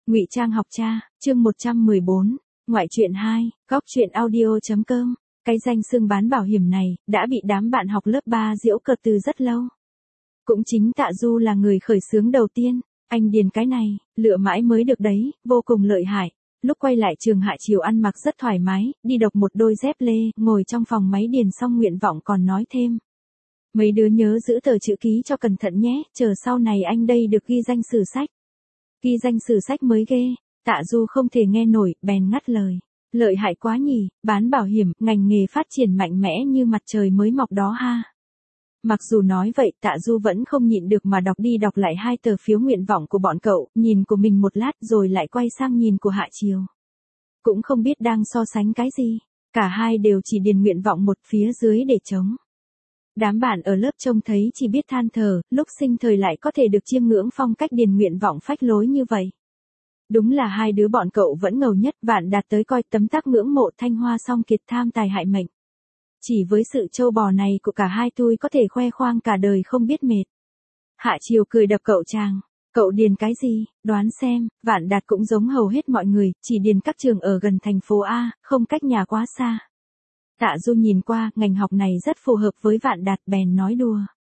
Ngụy Trang học cha, chương 114, ngoại truyện 2, góc truyện audio.com. Cái danh xưng bán bảo hiểm này đã bị đám bạn học lớp 3 giễu cợt từ rất lâu. Cũng chính Tạ Du là người khởi xướng đầu tiên, anh điền cái này, lựa mãi mới được đấy, vô cùng lợi hại. Lúc quay lại trường Hạ Chiều ăn mặc rất thoải mái, đi độc một đôi dép lê, ngồi trong phòng máy điền xong nguyện vọng còn nói thêm. Mấy đứa nhớ giữ tờ chữ ký cho cẩn thận nhé, chờ sau này anh đây được ghi danh sử sách. Ghi danh sử sách mới ghê, Tạ Du không thể nghe nổi, bèn ngắt lời. Lợi hại quá nhỉ, bán bảo hiểm, ngành nghề phát triển mạnh mẽ như mặt trời mới mọc đó ha. Mặc dù nói vậy, Tạ Du vẫn không nhịn được mà đọc đi đọc lại hai tờ phiếu nguyện vọng của bọn cậu, nhìn của mình một lát rồi lại quay sang nhìn của Hạ Chiều. Cũng không biết đang so sánh cái gì, cả hai đều chỉ điền nguyện vọng một phía dưới để trống. Đám bạn ở lớp trông thấy chỉ biết than thở, lúc sinh thời lại có thể được chiêm ngưỡng phong cách điền nguyện vọng phách lối như vậy. Đúng là hai đứa bọn cậu vẫn ngầu nhất, Vạn Đạt tới coi tấm tắc ngưỡng mộ Thanh Hoa song kiệt tham tài hại mệnh. Chỉ với sự trâu bò này của cả hai tôi có thể khoe khoang cả đời không biết mệt. Hạ Chiều cười đập cậu chàng. Cậu điền cái gì, đoán xem. Vạn Đạt cũng giống hầu hết mọi người, chỉ điền các trường ở gần thành phố A, không cách nhà quá xa. Tạ Du nhìn qua, ngành học này rất phù hợp với Vạn Đạt, bèn nói đùa.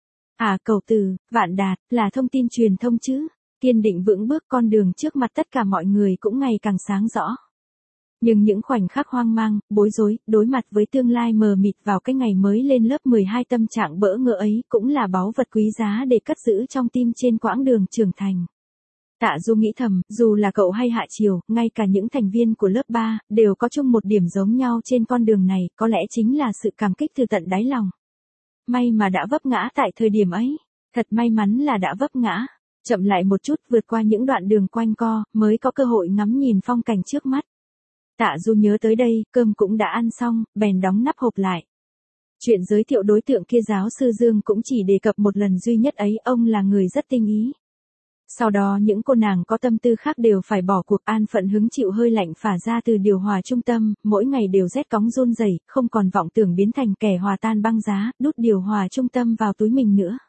À cậu Từ, Vạn Đạt, là thông tin truyền thông chứ. Kiên định vững bước, con đường trước mặt tất cả mọi người cũng ngày càng sáng rõ. Nhưng những khoảnh khắc hoang mang, bối rối, đối mặt với tương lai mờ mịt vào cái ngày mới lên lớp 12, tâm trạng bỡ ngỡ ấy cũng là báu vật quý giá để cất giữ trong tim trên quãng đường trưởng thành. Tạ Du nghĩ thầm, dù là cậu hay Hạ Chiều, ngay cả những thành viên của lớp 3, đều có chung một điểm giống nhau trên con đường này, có lẽ chính là sự cảm kích từ tận đáy lòng. May mà đã vấp ngã tại thời điểm ấy. Thật may mắn là đã vấp ngã. Chậm lại một chút, vượt qua những đoạn đường quanh co, mới có cơ hội ngắm nhìn phong cảnh trước mắt. Tạ Du nhớ tới đây, cơm cũng đã ăn xong, bèn đóng nắp hộp lại. Chuyện giới thiệu đối tượng kia giáo sư Dương cũng chỉ đề cập một lần duy nhất ấy, ông là người rất tinh ý. Sau đó những cô nàng có tâm tư khác đều phải bỏ cuộc, an phận hứng chịu hơi lạnh phả ra từ điều hòa trung tâm, mỗi ngày đều rét cóng run rẩy, không còn vọng tưởng biến thành kẻ hòa tan băng giá, đút điều hòa trung tâm vào túi mình nữa.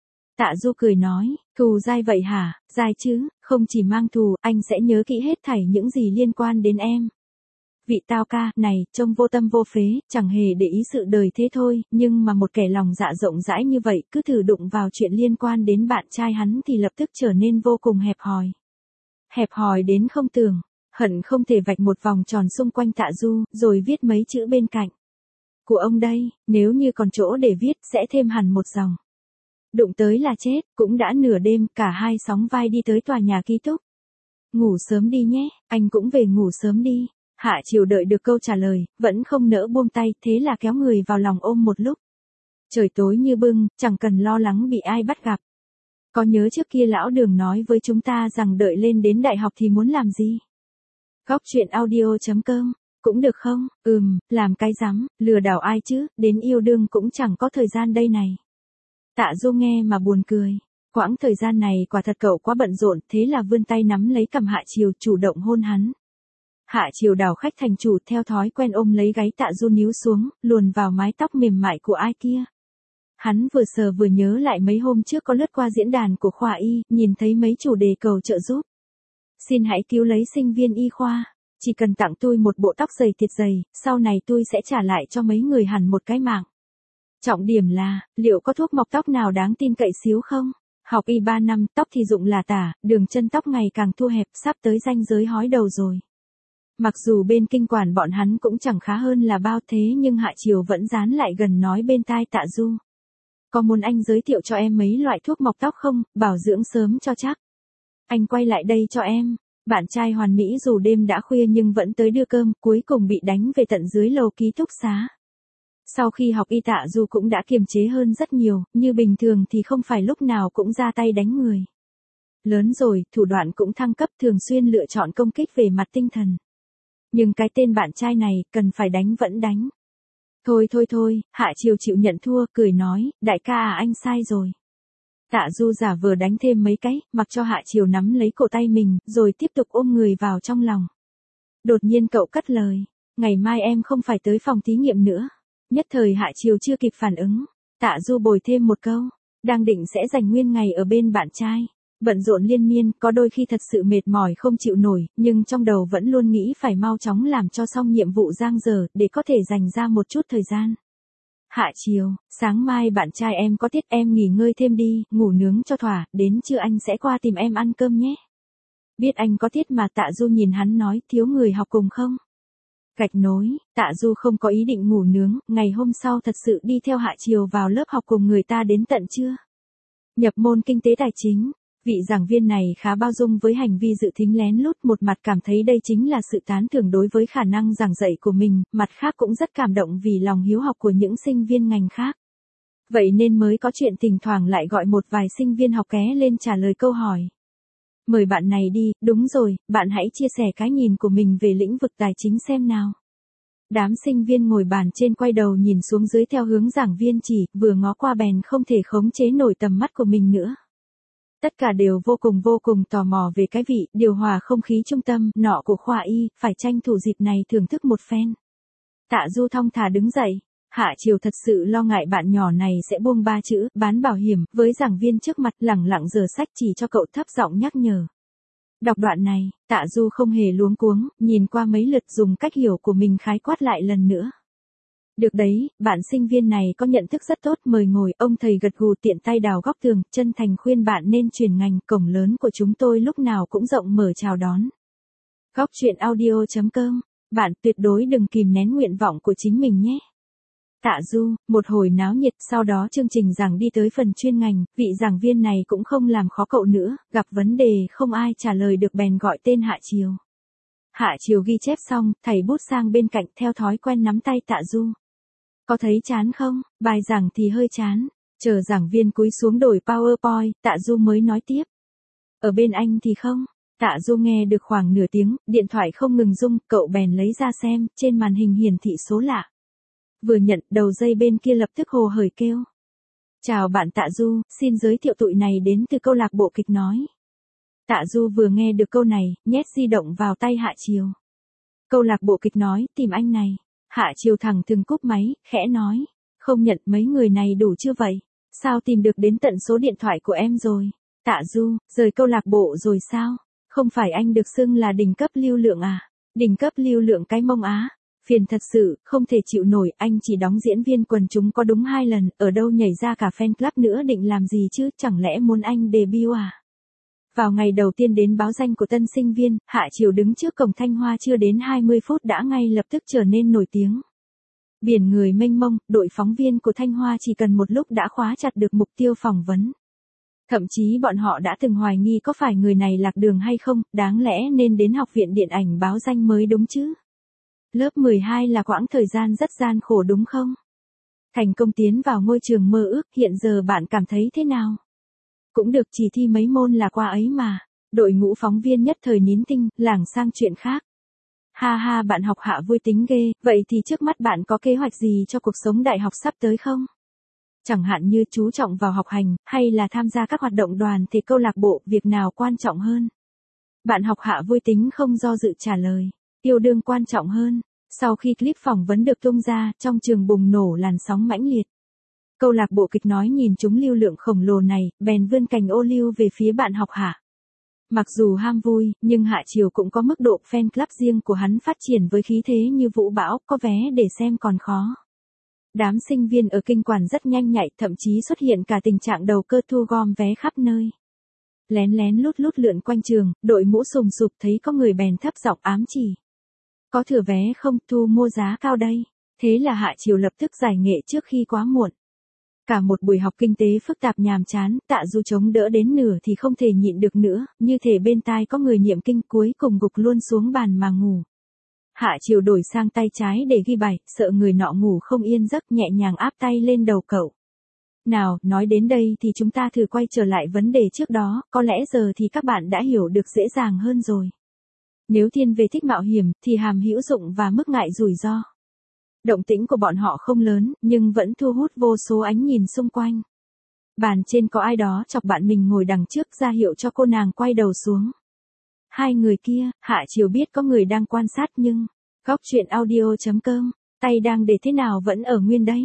Tạ Du cười nói, thù dai vậy hả, dai chứ, không chỉ mang thù, anh sẽ nhớ kỹ hết thảy những gì liên quan đến em. Vị Tao ca, này, trông vô tâm vô phế, chẳng hề để ý sự đời thế thôi, nhưng mà một kẻ lòng dạ rộng rãi như vậy, cứ thử đụng vào chuyện liên quan đến bạn trai hắn thì lập tức trở nên vô cùng hẹp hòi. Hẹp hòi đến không tưởng, hận không thể vạch một vòng tròn xung quanh Tạ Du, rồi viết mấy chữ bên cạnh. Của ông đây, nếu như còn chỗ để viết, sẽ thêm hẳn một dòng. Đụng tới là chết, cũng đã nửa đêm, cả hai sóng vai đi tới tòa nhà ký túc. Ngủ sớm đi nhé, anh cũng về ngủ sớm đi. Hạ Chiều đợi được câu trả lời, vẫn không nỡ buông tay, thế là kéo người vào lòng ôm một lúc. Trời tối như bưng, chẳng cần lo lắng bị ai bắt gặp. Có nhớ trước kia lão Đường nói với chúng ta rằng đợi lên đến đại học thì muốn làm gì? Góc truyện audio.com, cũng được không? Làm cái rắm, lừa đảo ai chứ, đến yêu đương cũng chẳng có thời gian đây này. Tạ Du nghe mà buồn cười. Quãng thời gian này quả thật cậu quá bận rộn, thế là vươn tay nắm lấy cằm Hạ Chiều, chủ động hôn hắn. Hạ Chiều đảo khách thành chủ, theo thói quen ôm lấy gáy Tạ Du níu xuống, luồn vào mái tóc mềm mại của ai kia. Hắn vừa sờ vừa nhớ lại mấy hôm trước có lướt qua diễn đàn của khoa y, nhìn thấy mấy chủ đề cầu trợ giúp. Xin hãy cứu lấy sinh viên y khoa. Chỉ cần tặng tôi một bộ tóc dày thiệt dày, sau này tôi sẽ trả lại cho mấy người hẳn một cái mạng. Trọng điểm là, liệu có thuốc mọc tóc nào đáng tin cậy xíu không? Học y 3 năm, tóc thì rụng là tả, đường chân tóc ngày càng thu hẹp, sắp tới ranh giới hói đầu rồi. Mặc dù bên kinh quản bọn hắn cũng chẳng khá hơn là bao, thế nhưng Hạ Chiều vẫn dán lại gần nói bên tai Tạ Du. Có muốn anh giới thiệu cho em mấy loại thuốc mọc tóc không, bảo dưỡng sớm cho chắc. Anh quay lại đây cho em. Bạn trai hoàn mỹ dù đêm đã khuya nhưng vẫn tới đưa cơm, cuối cùng bị đánh về tận dưới lầu ký túc xá. Sau khi học y, Tạ Du cũng đã kiềm chế hơn rất nhiều, như bình thường thì không phải lúc nào cũng ra tay đánh người. Lớn rồi, thủ đoạn cũng thăng cấp, thường xuyên lựa chọn công kích về mặt tinh thần. Nhưng cái tên bạn trai này, cần phải đánh vẫn đánh. Thôi, Hạ Chiều chịu nhận thua, cười nói, đại ca à, anh sai rồi. Tạ Du giả vờ đánh thêm mấy cái, mặc cho Hạ Chiều nắm lấy cổ tay mình, rồi tiếp tục ôm người vào trong lòng. Đột nhiên cậu cất lời, ngày mai em không phải tới phòng thí nghiệm nữa. Nhất thời Hạ Chiều chưa kịp phản ứng, Tạ Du bồi thêm một câu, đang định sẽ dành nguyên ngày ở bên bạn trai. Bận rộn liên miên, có đôi khi thật sự mệt mỏi không chịu nổi, nhưng trong đầu vẫn luôn nghĩ phải mau chóng làm cho xong nhiệm vụ giang dở, để có thể dành ra một chút thời gian. Hạ chiều, sáng mai bạn trai em có tiết, em nghỉ ngơi thêm đi, ngủ nướng cho thỏa, đến trưa anh sẽ qua tìm em ăn cơm nhé. Biết anh có tiết mà Tạ Du nhìn hắn nói, thiếu người học cùng không? Gạch nối, Tạ Du không có ý định ngủ nướng, ngày hôm sau thật sự đi theo Hạ chiều vào lớp học cùng người ta đến tận trưa. Nhập môn kinh tế tài chính. Vị giảng viên này khá bao dung với hành vi dự thính lén lút, một mặt cảm thấy đây chính là sự tán thưởng đối với khả năng giảng dạy của mình, mặt khác cũng rất cảm động vì lòng hiếu học của những sinh viên ngành khác. Vậy nên mới có chuyện thỉnh thoảng lại gọi một vài sinh viên học ké lên trả lời câu hỏi. Mời bạn này đi, đúng rồi, bạn hãy chia sẻ cái nhìn của mình về lĩnh vực tài chính xem nào. Đám sinh viên ngồi bàn trên quay đầu nhìn xuống dưới theo hướng giảng viên chỉ, vừa ngó qua bèn không thể khống chế nổi tầm mắt của mình nữa. Tất cả đều vô cùng tò mò về cái vị điều hòa không khí trung tâm nọ của khoa y, phải tranh thủ dịp này thưởng thức một phen. Tạ Du thong thả đứng dậy. Hạ chiều thật sự lo ngại bạn nhỏ này sẽ buông ba chữ bán bảo hiểm với giảng viên trước mặt, lẳng lặng giở sách chỉ cho cậu thấp giọng nhắc nhở. Đọc đoạn này, Tạ Du không hề luống cuống, nhìn qua mấy lượt dùng cách hiểu của mình khái quát lại lần nữa. Được đấy, bạn sinh viên này có nhận thức rất tốt, mời ngồi. Ông thầy gật gù tiện tay đào góc tường, chân thành khuyên bạn nên chuyển ngành, cổng lớn của chúng tôi lúc nào cũng rộng mở chào đón. Góc chuyện audio.com, bạn tuyệt đối đừng kìm nén nguyện vọng của chính mình nhé. Tạ Du, một hồi náo nhiệt, sau đó chương trình giảng đi tới phần chuyên ngành, vị giảng viên này cũng không làm khó cậu nữa, gặp vấn đề không ai trả lời được bèn gọi tên Hạ chiều. Hạ chiều ghi chép xong, thầy bút sang bên cạnh theo thói quen nắm tay Tạ Du. Có thấy chán không? Bài giảng thì hơi chán. Chờ giảng viên cúi xuống đổi PowerPoint, Tạ Du mới nói tiếp. Ở bên anh thì không. Tạ Du nghe được khoảng nửa tiếng, điện thoại không ngừng rung, cậu bèn lấy ra xem, trên màn hình hiển thị số lạ. Vừa nhận, đầu dây bên kia lập tức hồ hởi kêu. Chào bạn Tạ Du, xin giới thiệu tụi này đến từ câu lạc bộ kịch nói. Tạ Du vừa nghe được câu này, nhét di động vào tay Hạ chiều. Câu lạc bộ kịch nói, tìm anh này. Hạ chiều thẳng thừng cúp máy, khẽ nói. Không nhận, mấy người này đủ chưa vậy? Sao tìm được đến tận số điện thoại của em rồi? Tạ Du, rời câu lạc bộ rồi sao? Không phải anh được xưng là đỉnh cấp lưu lượng à? Đỉnh cấp lưu lượng cái mông á? Phiền thật sự, không thể chịu nổi, anh chỉ đóng diễn viên quần chúng có đúng 2 lần, ở đâu nhảy ra cả fan club nữa, định làm gì chứ, chẳng lẽ muốn anh debut à? Vào ngày đầu tiên đến báo danh của tân sinh viên, Hạ chiều đứng trước cổng Thanh Hoa chưa đến 20 phút đã ngay lập tức trở nên nổi tiếng. Biển người mênh mông, đội phóng viên của Thanh Hoa chỉ cần một lúc đã khóa chặt được mục tiêu phỏng vấn. Thậm chí bọn họ đã từng hoài nghi có phải người này lạc đường hay không, đáng lẽ nên đến học viện điện ảnh báo danh mới đúng chứ. Lớp 12 là quãng thời gian rất gian khổ đúng không? Thành công tiến vào ngôi trường mơ ước, hiện giờ bạn cảm thấy thế nào? Cũng được, chỉ thi mấy môn là qua ấy mà. Đội ngũ phóng viên nhất thời nín tinh, lảng sang chuyện khác. Ha ha, bạn học Hạ vui tính ghê, vậy thì trước mắt bạn có kế hoạch gì cho cuộc sống đại học sắp tới không? Chẳng hạn như chú trọng vào học hành, hay là tham gia các hoạt động đoàn thể câu lạc bộ, việc nào quan trọng hơn? Bạn học Hạ vui tính không do dự trả lời. Yêu đương quan trọng hơn. Sau khi clip phỏng vấn được tung ra, trong trường bùng nổ làn sóng mãnh liệt. Câu lạc bộ kịch nói nhìn chúng lưu lượng khổng lồ này, bèn vươn cành ô liu về phía bạn học Hạ. Mặc dù ham vui, nhưng Hạ chiều cũng có mức độ fan club riêng của hắn, phát triển với khí thế như vũ bão, có vé để xem còn khó. Đám sinh viên ở kinh quản rất nhanh nhạy, thậm chí xuất hiện cả tình trạng đầu cơ thu gom vé khắp nơi. Lén lén lút lút lượn quanh trường, đội mũ sùm sụp, thấy có người bèn thấp giọng ám chỉ. Có thừa vé không, thu mua giá cao đây. Thế là Hạ chiều lập tức giải nghệ trước khi quá muộn. Cả một buổi học kinh tế phức tạp nhàm chán, Tạ Du chống đỡ đến nửa thì không thể nhịn được nữa, như thể bên tai có người niệm kinh, cuối cùng gục luôn xuống bàn mà ngủ. Hạ chiều đổi sang tay trái để ghi bài, sợ người nọ ngủ không yên giấc, nhẹ nhàng áp tay lên đầu cậu. Nào, nói đến đây thì chúng ta thử quay trở lại vấn đề trước đó, có lẽ giờ thì các bạn đã hiểu được dễ dàng hơn rồi. Nếu thiên về thích mạo hiểm, thì hàm hữu dụng và mức ngại rủi ro. Động tĩnh của bọn họ không lớn, nhưng vẫn thu hút vô số ánh nhìn xung quanh. Bàn trên có ai đó chọc bạn mình ngồi đằng trước, ra hiệu cho cô nàng quay đầu xuống. Hai người kia, Hạ chiều biết có người đang quan sát nhưng, góc chuyện audio.com, tay đang để thế nào vẫn ở nguyên đấy.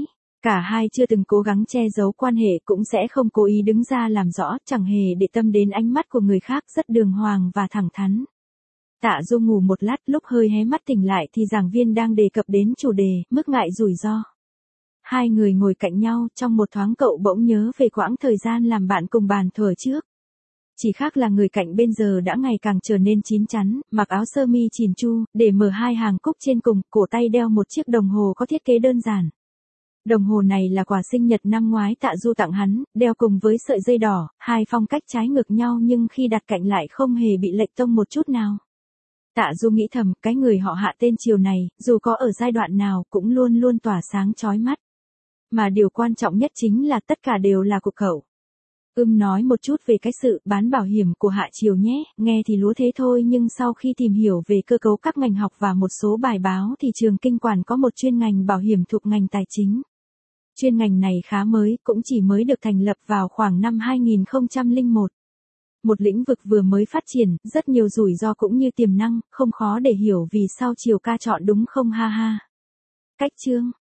Cả hai chưa từng cố gắng che giấu quan hệ cũng sẽ không cố ý đứng ra làm rõ, chẳng hề để tâm đến ánh mắt của người khác, rất đường hoàng và thẳng thắn. Tạ Du ngủ một lát, lúc hơi hé mắt tỉnh lại thì giảng viên đang đề cập đến chủ đề, mức ngại rủi ro. Hai người ngồi cạnh nhau, trong một thoáng cậu bỗng nhớ về quãng thời gian làm bạn cùng bàn thuở trước. Chỉ khác là người cạnh bên giờ đã ngày càng trở nên chín chắn, mặc áo sơ mi chỉn chu, để mở hai hàng cúc trên cùng, cổ tay đeo một chiếc đồng hồ có thiết kế đơn giản. Đồng hồ này là quà sinh nhật năm ngoái Tạ Du tặng hắn, đeo cùng với sợi dây đỏ, hai phong cách trái ngược nhau nhưng khi đặt cạnh lại không hề bị lệch tông một chút nào. Tạ Du nghĩ thầm, cái người họ Hạ tên Triều này, dù có ở giai đoạn nào cũng luôn luôn tỏa sáng chói mắt. Mà điều quan trọng nhất chính là tất cả đều là của cậu. Nói một chút về cái sự bán bảo hiểm của Hạ Triều nhé, nghe thì lúa thế thôi nhưng sau khi tìm hiểu về cơ cấu các ngành học và một số bài báo thì trường Kinh Quản có một chuyên ngành bảo hiểm thuộc ngành tài chính. Chuyên ngành này khá mới, cũng chỉ mới được thành lập vào khoảng năm 2001. Một lĩnh vực vừa mới phát triển, rất nhiều rủi ro cũng như tiềm năng, không khó để hiểu vì sao Triều ca chọn đúng không ha ha. Cách chương